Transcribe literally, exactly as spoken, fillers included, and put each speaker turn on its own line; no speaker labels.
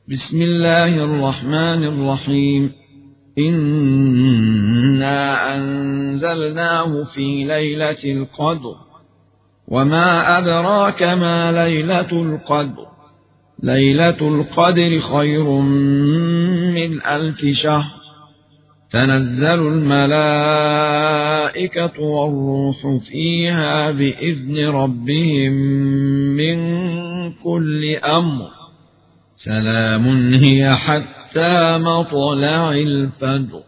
بسم الله الرحمن الرحيم. إنا أنزلناه في ليلة القدر، وما أدراك ما ليلة القدر. ليلة القدر خير من ألف شهر. تنزل الملائكة والروح فيها بإذن ربهم من كل أمر. سلام هي حتى مطلع الفجر.